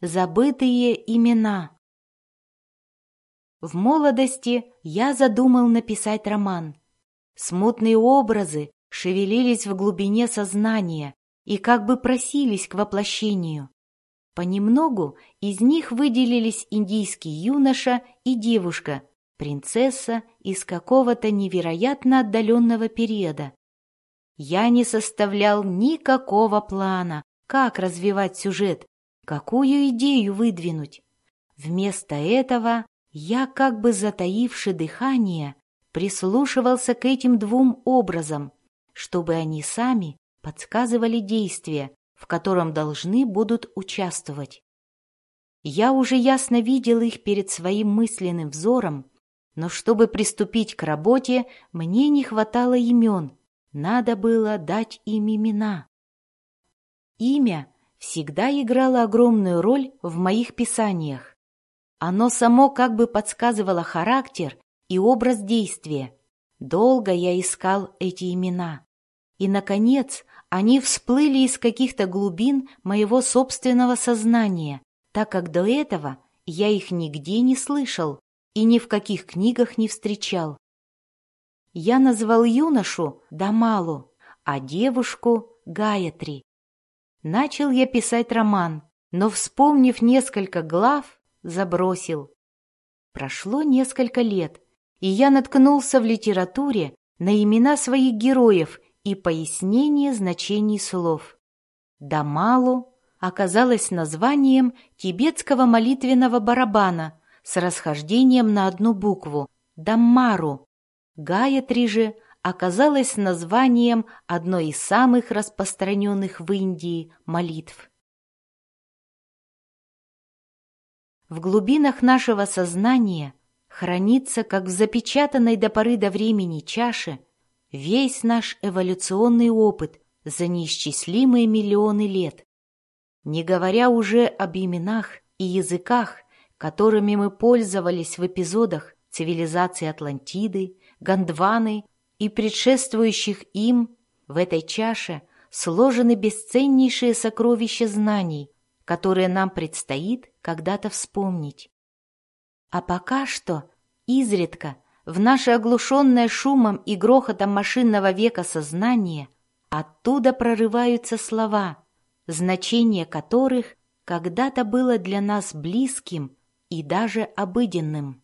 Забытые имена. В молодости я задумал написать роман. Смутные образы шевелились в глубине сознания и как бы просились к воплощению. Понемногу из них выделились индийский юноша и девушка, принцесса из какого-то невероятно отдаленного периода. Я не составлял никакого плана, как развивать сюжет, какую идею выдвинуть. Вместо этого я, как бы затаивши дыхание, прислушивался к этим двум образам, чтобы они сами подсказывали действие, в котором должны будут участвовать. Я уже ясно видел их перед своим мысленным взором, но чтобы приступить к работе, мне не хватало имен, надо было дать им имена. Имя всегда играло огромную роль в моих писаниях. Оно само как бы подсказывало характер и образ действия. Долго я искал эти имена. И, наконец, они всплыли из каких-то глубин моего собственного сознания, так как до этого я их нигде не слышал и ни в каких книгах не встречал. Я назвал юношу Дамалу, а девушку Гаятри. Начал я писать роман, но, вспомнив несколько глав, забросил. Прошло несколько лет, и я наткнулся в литературе на имена своих героев и пояснение значений слов. Дамалу оказалось названием тибетского молитвенного барабана с расхождением на одну букву – Даммару. Гаятри же оказалось названием одной из самых распространенных в Индии молитв. В глубинах нашего сознания хранится, как в запечатанной до поры до времени чаше, весь наш эволюционный опыт за неисчислимые миллионы лет. Не говоря уже об именах и языках, которыми мы пользовались в эпизодах цивилизации Атлантиды, Гондваны и предшествующих им, в этой чаше сложены бесценнейшие сокровища знаний, которые нам предстоит когда-то вспомнить. А пока что, изредка, в наше оглушенное шумом и грохотом машинного века сознание, оттуда прорываются слова, значение которых когда-то было для нас близким и даже обыденным.